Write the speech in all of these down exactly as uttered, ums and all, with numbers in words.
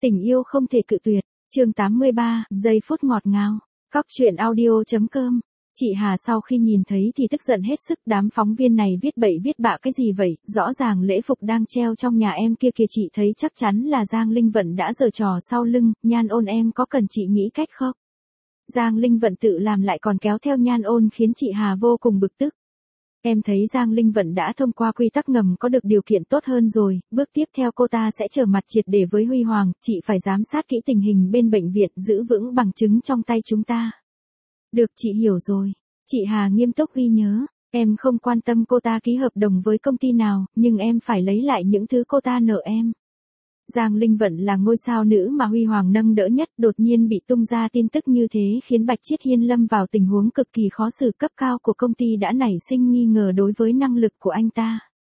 Tình yêu không thể cự tuyệt, chương tám mươi ba, giây phút ngọt ngào, cóc truyện audio.com. Chị Hà sau khi nhìn thấy thì tức giận hết sức, đám phóng viên này viết bậy viết bạ cái gì vậy, rõ ràng lễ phục đang treo trong nhà em kia kìa, chị thấy chắc chắn là Giang Linh Vận đã giở trò sau lưng, Nhan Ôn em có cần chị nghĩ cách không? Giang Linh Vận tự làm lại còn kéo theo Nhan Ôn khiến chị Hà vô cùng bực tức. Em thấy Giang Linh Vận đã thông qua quy tắc ngầm có được điều kiện tốt hơn rồi, bước tiếp theo cô ta sẽ trở mặt triệt để với Huy Hoàng, chị phải giám sát kỹ tình hình bên bệnh viện, giữ vững bằng chứng trong tay chúng ta. Được, chị hiểu rồi. Chị Hà nghiêm túc ghi nhớ, em không quan tâm cô ta ký hợp đồng với công ty nào, nhưng em phải lấy lại những thứ cô ta nợ em. Giang Linh Vận là ngôi sao nữ mà Huy Hoàng nâng đỡ nhất, đột nhiên bị tung ra tin tức như thế khiến Bạch Chiết Hiên lâm vào tình huống cực kỳ khó xử, cấp cao của công ty đã nảy sinh nghi ngờ đối với năng lực của anh ta.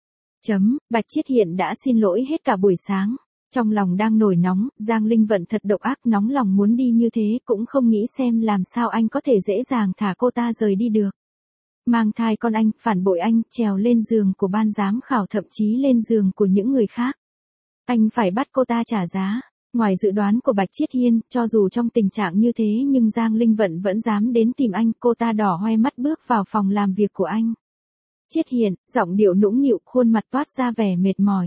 Chấm, Bạch Chiết Hiên đã xin lỗi hết cả buổi sáng. Trong lòng đang nổi nóng, Giang Linh Vận thật độc ác, nóng lòng muốn đi như thế, cũng không nghĩ xem làm sao anh có thể dễ dàng thả cô ta rời đi được. Mang thai con anh, phản bội anh, trèo lên giường của ban giám khảo, thậm chí lên giường của những người khác. Anh phải bắt cô ta trả giá. Ngoài dự đoán của Bạch Chiết Hiên, cho dù trong tình trạng như thế nhưng Giang Linh Vận vẫn dám đến tìm anh, cô ta đỏ hoe mắt bước vào phòng làm việc của anh. Chiết Hiên, giọng điệu nũng nịu, khuôn mặt toát ra vẻ mệt mỏi.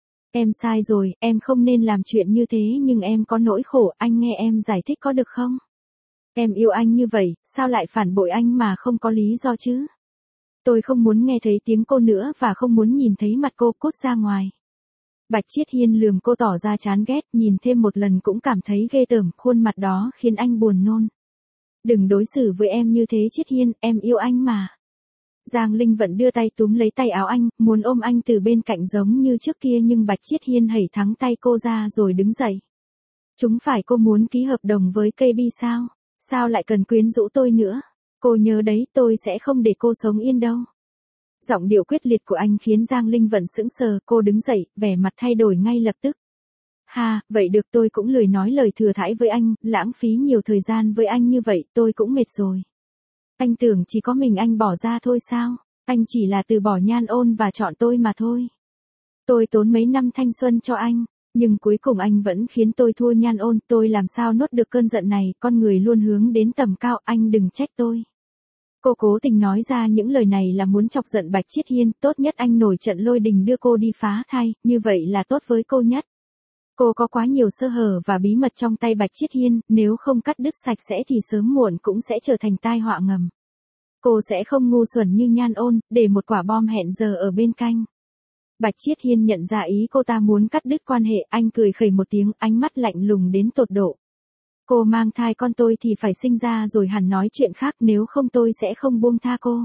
Em sai rồi, em không nên làm chuyện như thế nhưng em có nỗi khổ, anh nghe em giải thích có được không? Em yêu anh như vậy, sao lại phản bội anh mà không có lý do chứ? Tôi không muốn nghe thấy tiếng cô nữa và không muốn nhìn thấy mặt cô, cút ra ngoài. Bạch Chiết Hiên lườm cô tỏ ra chán ghét, nhìn thêm một lần cũng cảm thấy ghê tởm, khuôn mặt đó khiến anh buồn nôn. Đừng đối xử với em như thế Chiết Hiên, em yêu anh mà. Giang Linh Vận đưa tay túm lấy tay áo anh, muốn ôm anh từ bên cạnh giống như trước kia nhưng Bạch Chiết Hiên hẩy thắng tay cô ra rồi đứng dậy. Chúng phải cô muốn ký hợp đồng với ca bê sao? Sao lại cần quyến rũ tôi nữa? Cô nhớ đấy, tôi sẽ không để cô sống yên đâu. Giọng điệu quyết liệt của anh khiến Giang Linh Vận sững sờ, cô đứng dậy, vẻ mặt thay đổi ngay lập tức. Ha, vậy được, tôi cũng lười nói lời thừa thãi với anh, lãng phí nhiều thời gian với anh như vậy, tôi cũng mệt rồi. Anh tưởng chỉ có mình anh bỏ ra thôi sao? Anh chỉ là từ bỏ Nhan Ôn và chọn tôi mà thôi. Tôi tốn mấy năm thanh xuân cho anh, nhưng cuối cùng anh vẫn khiến tôi thua Nhan Ôn, tôi làm sao nuốt được cơn giận này, con người luôn hướng đến tầm cao, anh đừng trách tôi. Cô cố tình nói ra những lời này là muốn chọc giận Bạch Chiết Hiên, tốt nhất anh nổi trận lôi đình đưa cô đi phá thai, như vậy là tốt với cô nhất. Cô có quá nhiều sơ hở và bí mật trong tay Bạch Chiết Hiên, nếu không cắt đứt sạch sẽ thì sớm muộn cũng sẽ trở thành tai họa ngầm. Cô sẽ không ngu xuẩn như Nhan Ôn, để một quả bom hẹn giờ ở bên cạnh. Bạch Chiết Hiên nhận ra ý cô ta muốn cắt đứt quan hệ, anh cười khẩy một tiếng, ánh mắt lạnh lùng đến tột độ. Cô mang thai con tôi thì phải sinh ra rồi hẳn nói chuyện khác, nếu không tôi sẽ không buông tha cô.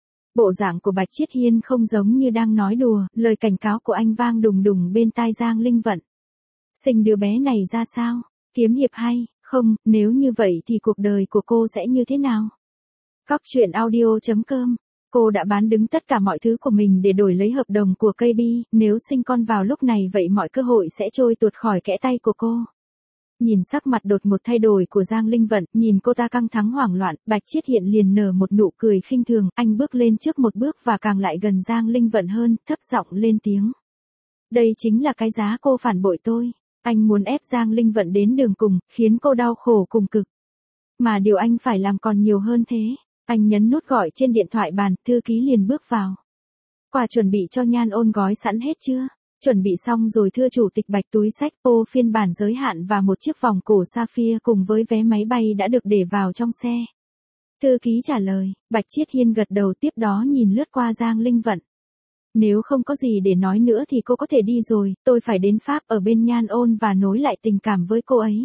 Bộ dạng của Bạch Chiết Hiên không giống như đang nói đùa, lời cảnh cáo của anh vang đùng đùng bên tai Giang Linh Vận. Sinh đứa bé này ra sao? Kiếm hiệp hay? Không, nếu như vậy thì cuộc đời của cô sẽ như thế nào? Cóc truyện audio.com. Cô đã bán đứng tất cả mọi thứ của mình để đổi lấy hợp đồng của ca bê, nếu sinh con vào lúc này vậy mọi cơ hội sẽ trôi tuột khỏi kẽ tay của cô. Nhìn sắc mặt đột ngột thay đổi của Giang Linh Vận, nhìn cô ta căng thẳng hoảng loạn, Bạch Chiết Hiên liền nở một nụ cười khinh thường, anh bước lên trước một bước và càng lại gần Giang Linh Vận hơn, thấp giọng lên tiếng. Đây chính là cái giá cô phản bội tôi. Anh muốn ép Giang Linh Vận đến đường cùng, khiến cô đau khổ cùng cực. Mà điều anh phải làm còn nhiều hơn thế. Anh nhấn nút gọi trên điện thoại bàn, thư ký liền bước vào. Quà chuẩn bị cho Nhan Ôn gói sẵn hết chưa? Chuẩn bị xong rồi thưa chủ tịch. Bạch túi sách ô phiên bản giới hạn và một chiếc vòng cổ sapphire cùng với vé máy bay đã được để vào trong xe. Thư ký trả lời, Bạch Chiết Hiên gật đầu, tiếp đó nhìn lướt qua Giang Linh Vận. Nếu không có gì để nói nữa thì cô có thể đi rồi, tôi phải đến Pháp ở bên Nhan Ôn và nối lại tình cảm với cô ấy.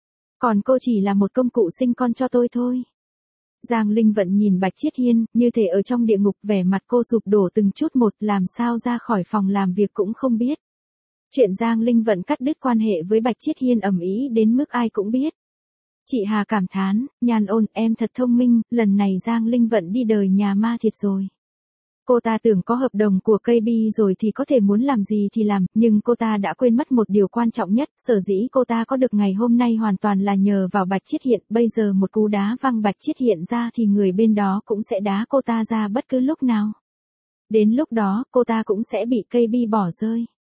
Còn cô chỉ là một công cụ sinh con cho tôi thôi. Giang Linh Vận nhìn Bạch Chiết Hiên, như thể ở trong địa ngục, vẻ mặt cô sụp đổ từng chút một, làm sao ra khỏi phòng làm việc cũng không biết. Chuyện Giang Linh Vận cắt đứt quan hệ với Bạch Chiết Hiên ầm ĩ đến mức ai cũng biết. Chị Hà cảm thán, Nhan Ôn, em thật thông minh, lần này Giang Linh Vận đi đời nhà ma thiệt rồi. Cô ta tưởng có hợp đồng của ca bê rồi thì có thể muốn làm gì thì làm, nhưng cô ta đã quên mất một điều quan trọng nhất, sở dĩ cô ta có được ngày hôm nay hoàn toàn là nhờ vào Bạch Chiết Hiên, bây giờ một cú đá văng Bạch Chiết Hiên ra thì người bên đó cũng sẽ đá cô ta ra bất cứ lúc nào. Đến lúc đó, cô ta cũng sẽ bị ca bê bỏ rơi.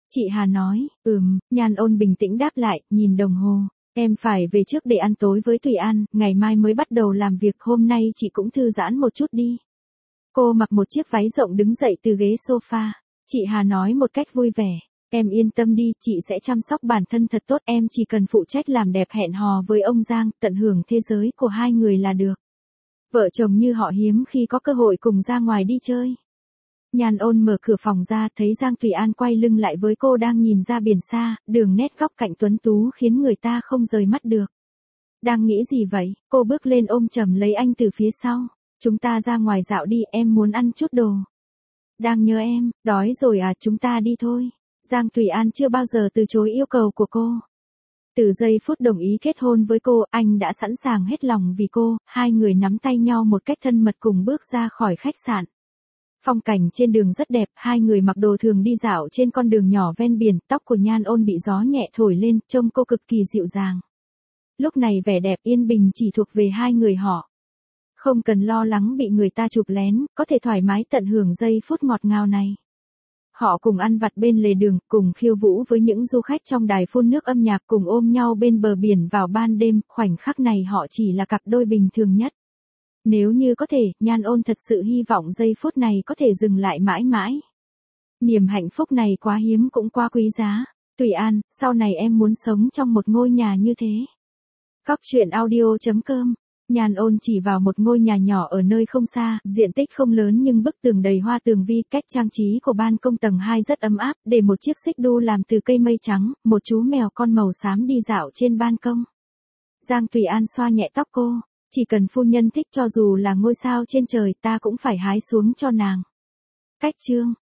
Chị Hà nói, ừm, Nhan Ôn bình tĩnh đáp lại, nhìn đồng hồ. Em phải về trước để ăn tối với Thủy An, ngày mai mới bắt đầu làm việc, hôm nay chị cũng thư giãn một chút đi. Cô mặc một chiếc váy rộng đứng dậy từ ghế sofa. Chị Hà nói một cách vui vẻ, em yên tâm đi, chị sẽ chăm sóc bản thân thật tốt, em chỉ cần phụ trách làm đẹp hẹn hò với ông Giang, tận hưởng thế giới của hai người là được. Vợ chồng như họ hiếm khi có cơ hội cùng ra ngoài đi chơi. Nhan Ôn mở cửa phòng ra, thấy Giang Thủy An quay lưng lại với cô đang nhìn ra biển xa, đường nét góc cạnh tuấn tú khiến người ta không rời mắt được. Đang nghĩ gì vậy? Cô bước lên ôm chầm lấy anh từ phía sau. Chúng ta ra ngoài dạo đi, em muốn ăn chút đồ. Đang nhớ em, đói rồi à, chúng ta đi thôi. Giang Thủy An chưa bao giờ từ chối yêu cầu của cô. Từ giây phút đồng ý kết hôn với cô, anh đã sẵn sàng hết lòng vì cô, hai người nắm tay nhau một cách thân mật cùng bước ra khỏi khách sạn. Phong cảnh trên đường rất đẹp, hai người mặc đồ thường đi dạo trên con đường nhỏ ven biển, tóc của Nhan Ôn bị gió nhẹ thổi lên, trông cô cực kỳ dịu dàng. Lúc này vẻ đẹp yên bình chỉ thuộc về hai người họ. Không cần lo lắng bị người ta chụp lén, có thể thoải mái tận hưởng giây phút ngọt ngào này. Họ cùng ăn vặt bên lề đường, cùng khiêu vũ với những du khách trong đài phun nước âm nhạc, cùng ôm nhau bên bờ biển vào ban đêm, khoảnh khắc này họ chỉ là cặp đôi bình thường nhất. Nếu như có thể, Nhan Ôn thật sự hy vọng giây phút này có thể dừng lại mãi mãi. Niềm hạnh phúc này quá hiếm cũng quá quý giá. Thủy An, sau này em muốn sống trong một ngôi nhà như thế. Cóc truyện audio chấm com. Nhan Ôn chỉ vào một ngôi nhà nhỏ ở nơi không xa, diện tích không lớn nhưng bức tường đầy hoa tường vi, cách trang trí của ban công tầng hai rất ấm áp, để một chiếc xích đu làm từ cây mây trắng, một chú mèo con màu xám đi dạo trên ban công. Giang Thủy An xoa nhẹ tóc cô, chỉ cần phu nhân thích, cho dù là ngôi sao trên trời ta cũng phải hái xuống cho nàng. Cách chương